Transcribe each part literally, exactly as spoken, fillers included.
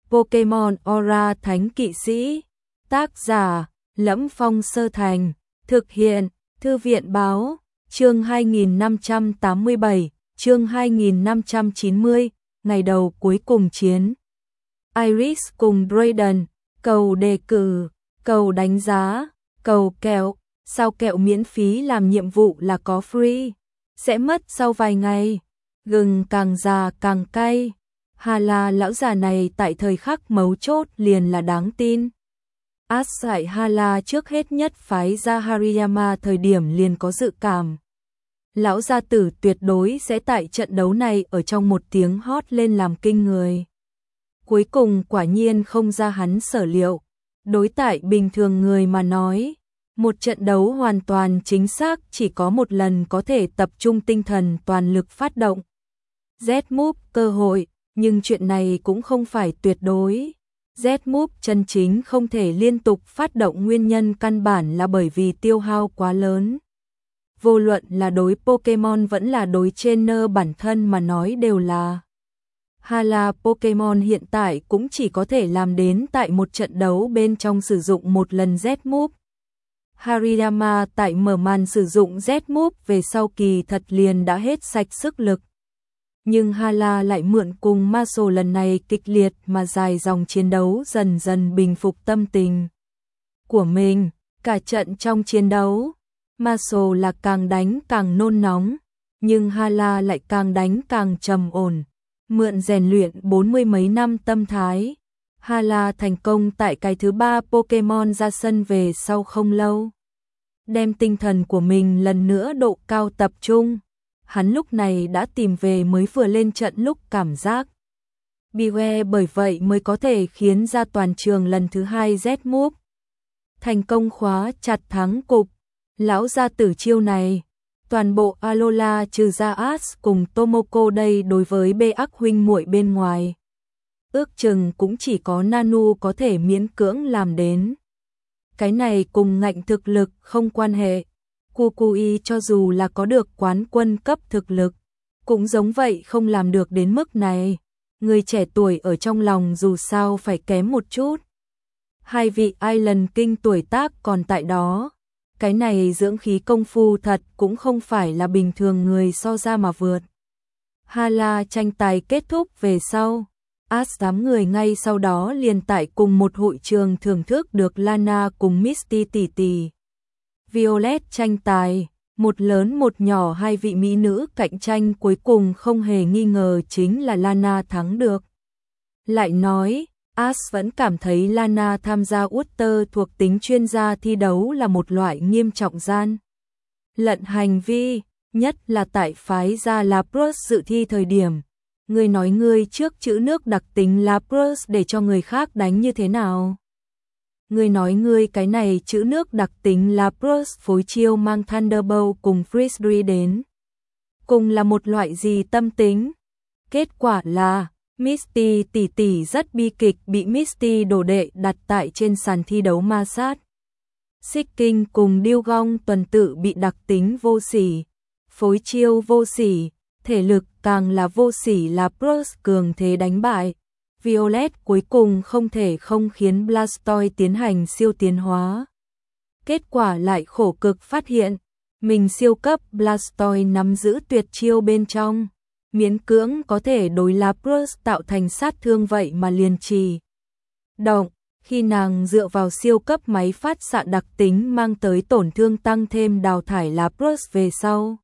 Pokemon Aura Thánh Kỵ Sĩ. Tác giả: Lẫm Phong Sơ Thành. Thực hiện: Thư viện Báo. Chương hai nghìn năm trăm tám mươi bảy, chương hai nghìn năm trăm chín mươi, ngày đầu cuối cùng chiến. Iris cùng Drayden, cầu đề cử, cầu đánh giá, cầu kẹo, sao kẹo miễn phí làm nhiệm vụ là có free, sẽ mất sau vài ngày. Gừng càng già càng cay. Hà là lão già này tại thời khắc mấu chốt liền là đáng tin. Ash dạy Hala trước hết nhất phái ra Hariyama thời điểm liền có dự cảm. Lão gia tử tuyệt đối sẽ tại trận đấu này ở trong một tiếng hót lên làm kinh người. Cuối cùng quả nhiên không ra hắn sở liệu. Đối tại bình thường người mà nói, một trận đấu hoàn toàn chính xác chỉ có một lần có thể tập trung tinh thần toàn lực phát động. Z-Move cơ hội, nhưng chuyện này cũng không phải tuyệt đối. Z-Move chân chính không thể liên tục phát động nguyên nhân căn bản là bởi vì tiêu hao quá lớn. Vô luận là đối Pokemon vẫn là đối trainer bản thân mà nói đều là. Hala Pokemon hiện tại cũng chỉ có thể làm đến tại một trận đấu bên trong sử dụng một lần Z-Move. Hariyama tại mở màn sử dụng Z-Move về sau kỳ thật liền đã hết sạch sức lực. Nhưng Hala lại mượn cùng Masol lần này kịch liệt mà dài dòng chiến đấu dần dần bình phục tâm tình của mình. Cả trận trong chiến đấu, Masol là càng đánh càng nôn nóng, nhưng Hala lại càng đánh càng trầm ổn. Mượn rèn luyện bốn mươi mấy năm tâm thái, Hala thành công tại cái thứ ba Pokemon ra sân về sau không lâu. Đem tinh thần của mình lần nữa độ cao tập trung. Hắn lúc này đã tìm về mới vừa lên trận lúc cảm giác. Beware bởi vậy mới có thể khiến ra toàn trường lần thứ hai Z-Move. Thành công khóa chặt thắng cục. Lão gia tử chiêu này. Toàn bộ Alola trừ ra Ash cùng Tomoko đây đối với bê ác huynh muội bên ngoài. Ước chừng cũng chỉ có Nanu có thể miễn cưỡng làm đến. Cái này cùng ngạnh thực lực không quan hệ. Kukui cho dù là có được quán quân cấp thực lực, cũng giống vậy không làm được đến mức này. Người trẻ tuổi ở trong lòng dù sao phải kém một chút. Hai vị Island King tuổi tác còn tại đó. Cái này dưỡng khí công phu thật cũng không phải là bình thường người so ra mà vượt. Hala tranh tài kết thúc về sau. Ash đám người ngay sau đó liền tại cùng một hội trường thưởng thức được Lana cùng Misty tỷ tỷ. Violet tranh tài, một lớn một nhỏ hai vị mỹ nữ cạnh tranh cuối cùng không hề nghi ngờ chính là Lana thắng được. Lại nói, Ash vẫn cảm thấy Lana tham gia Water thuộc tính chuyên gia thi đấu là một loại nghiêm trọng gian lận hành vi, nhất là tại phái ra Lapras dự thi thời điểm. Ngươi nói ngươi trước chữ nước đặc tính Lapras để cho người khác đánh như thế nào? Ngươi nói ngươi cái này chữ nước đặc tính Lapras phối chiêu mang Thunderbolt cùng Freeze đến. Cùng là một loại gì tâm tính? Kết quả là Misty tỷ tỷ rất bi kịch bị Misty đồ đệ đặt tại trên sàn thi đấu ma sát. Seeking cùng Dewgong tuần tự bị đặc tính vô sỉ, phối chiêu vô sỉ, thể lực càng là vô sỉ Lapras cường thế đánh bại. Violet cuối cùng không thể không khiến Blastoise tiến hành siêu tiến hóa. Kết quả lại khổ cực phát hiện, mình siêu cấp Blastoise nắm giữ tuyệt chiêu bên trong, miễn cưỡng có thể đối Lapras tạo thành sát thương vậy mà liền trì động, khi nàng dựa vào siêu cấp máy phát xạ đặc tính mang tới tổn thương tăng thêm đào thải Lapras về sau.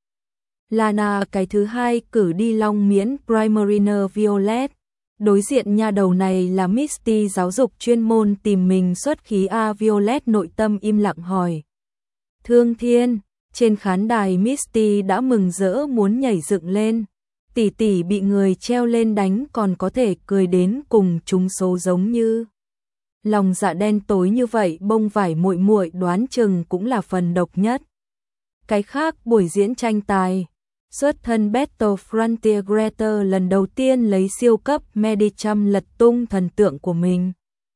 Lana cái thứ hai cử đi long miễn Primariner Violet. Đối diện nha đầu này là Misty giáo dục chuyên môn tìm mình xuất khí A. Violet nội tâm im lặng hỏi. Thương Thiên, trên khán đài Misty đã mừng rỡ muốn nhảy dựng lên. Tỷ tỷ bị người treo lên đánh còn có thể cười đến cùng chúng số giống như. Lòng dạ đen tối như vậy bông vải muội muội đoán chừng cũng là phần độc nhất. Cái khác buổi diễn tranh tài. Xuất thân Battle Frontier Greater lần đầu tiên lấy siêu cấp Medicham lật tung thần tượng của mình.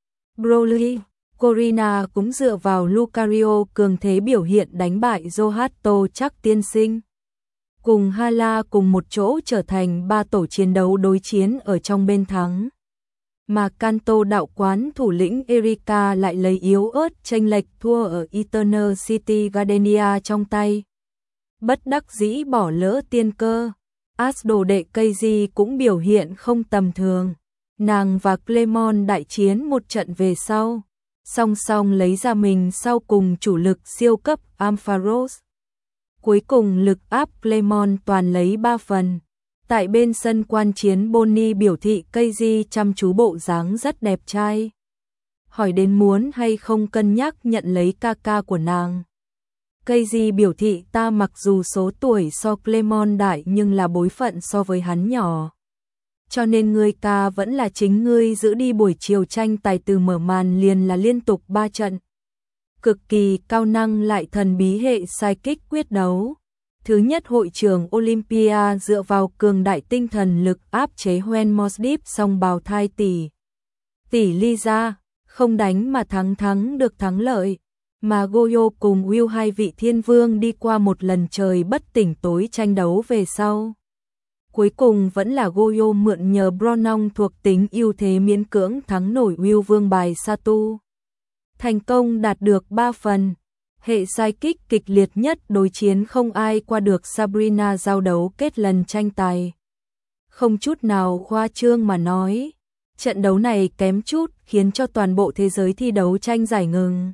Broly, Corina cũng dựa vào Lucario cường thế biểu hiện đánh bại Zohato chắc tiên sinh. Cùng Hala cùng một chỗ trở thành ba tổ chiến đấu đối chiến ở trong bên thắng. mà Kanto đạo quán thủ lĩnh Erika lại lấy yếu ớt chênh lệch thua ở Eternal City Gardenia trong tay. Bất đắc dĩ bỏ lỡ tiên cơ. As đồ đệ Keiji cũng biểu hiện không tầm thường. Nàng và Clemon đại chiến một trận về sau, song song lấy ra mình sau cùng chủ lực siêu cấp Ampharos. Cuối cùng lực áp Clemon toàn lấy ba phần. Tại bên sân quan chiến Bonnie biểu thị Keiji chăm chú bộ dáng rất đẹp trai. Hỏi đến muốn hay không cân nhắc nhận lấy ca ca của nàng. Keiji biểu thị ta mặc dù số tuổi so Clemon đại nhưng là bối phận so với hắn nhỏ. Cho nên ngươi ca vẫn là chính ngươi giữ đi. Buổi chiều tranh tài từ mở màn liền là liên tục ba trận. Cực kỳ cao năng lại thần bí hệ psychic quyết đấu. Thứ nhất hội trường Olympia dựa vào cường đại tinh thần lực áp chế Hoen Mosdeep song bào thai tỷ. Tỷ Lisa, không đánh mà thắng thắng được thắng lợi. Mà Goyo cùng Will hai vị thiên vương đi qua một lần trời bất tỉnh tối tranh đấu về sau. Cuối cùng vẫn là Goyo mượn nhờ Bronong thuộc tính ưu thế miễn cưỡng thắng nổi Will vương bài Satu. Thành công đạt được ba phần. Hệ psychic kịch liệt nhất đối chiến không ai qua được Sabrina giao đấu kết lần tranh tài. Không chút nào khoa trương mà nói. Trận đấu này kém chút khiến cho toàn bộ thế giới thi đấu tranh giải ngừng.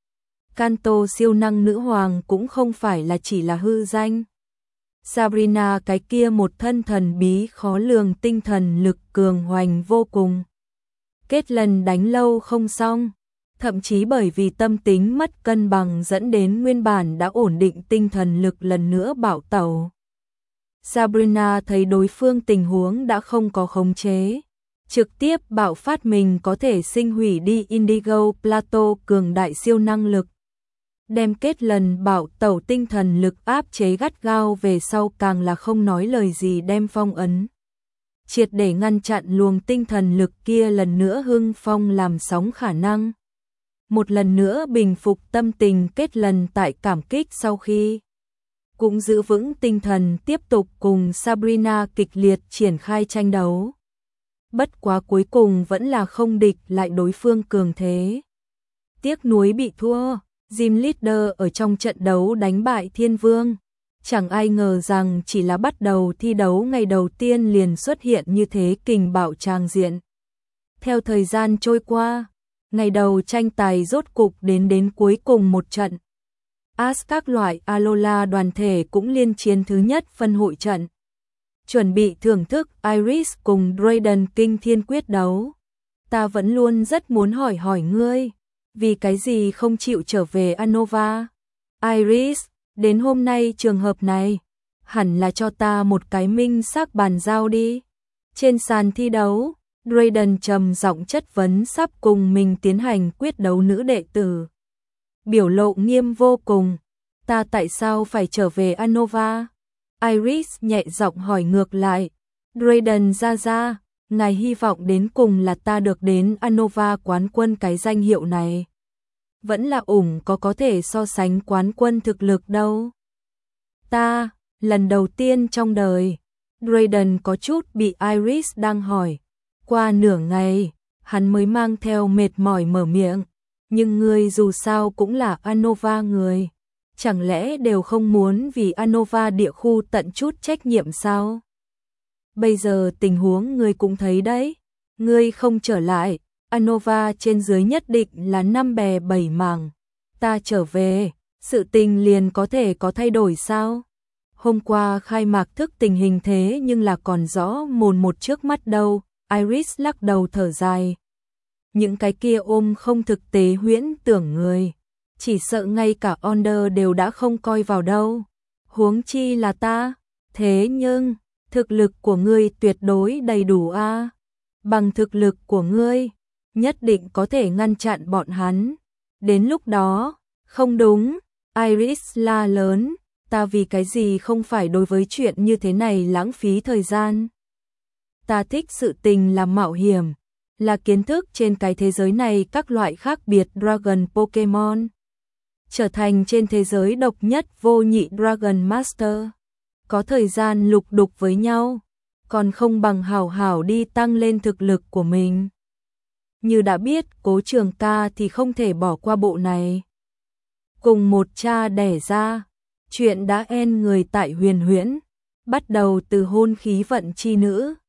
Kanto siêu năng nữ hoàng cũng không phải là chỉ là hư danh. Sabrina cái kia một thân thần bí khó lường tinh thần lực cường hoành vô cùng. Kết lần đánh lâu không xong. Thậm chí bởi vì tâm tính mất cân bằng dẫn đến nguyên bản đã ổn định tinh thần lực lần nữa bạo tẩu. Sabrina thấy đối phương tình huống đã không có khống chế. Trực tiếp bạo phát mình có thể sinh hủy đi Indigo Plateau cường đại siêu năng lực. Đem kết lần bạo tẩu tinh thần lực áp chế gắt gao về sau càng là không nói lời gì đem phong ấn. Triệt để ngăn chặn luồng tinh thần lực kia lần nữa hưng phong làm sóng khả năng. Một lần nữa bình phục tâm tình kết lần tại cảm kích sau khi. Cũng giữ vững tinh thần tiếp tục cùng Sabrina kịch liệt triển khai tranh đấu. Bất quá cuối cùng vẫn là không địch lại đối phương cường thế. Tiếc nuối bị thua. Gym Leader ở trong trận đấu đánh bại Thiên Vương. Chẳng ai ngờ rằng chỉ là bắt đầu thi đấu ngày đầu tiên liền xuất hiện như thế kình bạo tràng diện. Theo thời gian trôi qua, ngày đầu tranh tài rốt cục đến đến cuối cùng một trận. As các loại Alola đoàn thể cũng liên chiến thứ nhất phân hội trận. Chuẩn bị thưởng thức Iris cùng Draden kinh thiên quyết đấu. Ta vẫn luôn rất muốn hỏi hỏi ngươi. Vì cái gì không chịu trở về Unova? Iris, đến hôm nay trường hợp này, hẳn là cho ta một cái minh xác bàn giao đi. Trên sàn thi đấu, Draden trầm giọng chất vấn sắp cùng mình tiến hành quyết đấu nữ đệ tử. Biểu lộ nghiêm vô cùng. Ta tại sao phải trở về Unova? Iris nhẹ giọng hỏi ngược lại. Draden ra ra. Ngài hy vọng đến cùng là ta được đến Unova quán quân cái danh hiệu này. Vẫn là ủng có có thể so sánh quán quân thực lực đâu. Ta, lần đầu tiên trong đời. Draden có chút bị Iris đang hỏi. Qua nửa ngày, hắn mới mang theo mệt mỏi mở miệng. Nhưng ngươi dù sao cũng là Unova người. Chẳng lẽ đều không muốn vì Unova địa khu tận chút trách nhiệm sao? Bây giờ tình huống ngươi cũng thấy đấy, ngươi không trở lại, Unova trên dưới nhất định là năm bè bảy mảng. Ta trở về, sự tình liền có thể có thay đổi sao? Hôm qua khai mạc thức tình hình thế nhưng là còn rõ mồn một trước mắt đâu. Iris lắc đầu thở dài. Những cái kia ôm không thực tế huyễn tưởng người, chỉ sợ ngay cả Onder đều đã không coi vào đâu. Huống chi là ta, thế nhưng thực lực của ngươi tuyệt đối đầy đủ a. Bằng thực lực của ngươi, nhất định có thể ngăn chặn bọn hắn. Đến lúc đó, không đúng, Iris la lớn, ta vì cái gì không phải đối với chuyện như thế này lãng phí thời gian. Ta thích sự tình là mạo hiểm, là kiến thức trên cái thế giới này các loại khác biệt Dragon Pokemon. Trở thành trên thế giới độc nhất vô nhị Dragon Master. Có thời gian lục đục với nhau, còn không bằng hảo hảo đi tăng lên thực lực của mình. như đã biết Cố Trường Ca thì không thể bỏ qua bộ này. Cùng một cha đẻ ra, chuyện đã en người tại Huyền Huyễn, bắt đầu từ hôn khí vận chi nữ,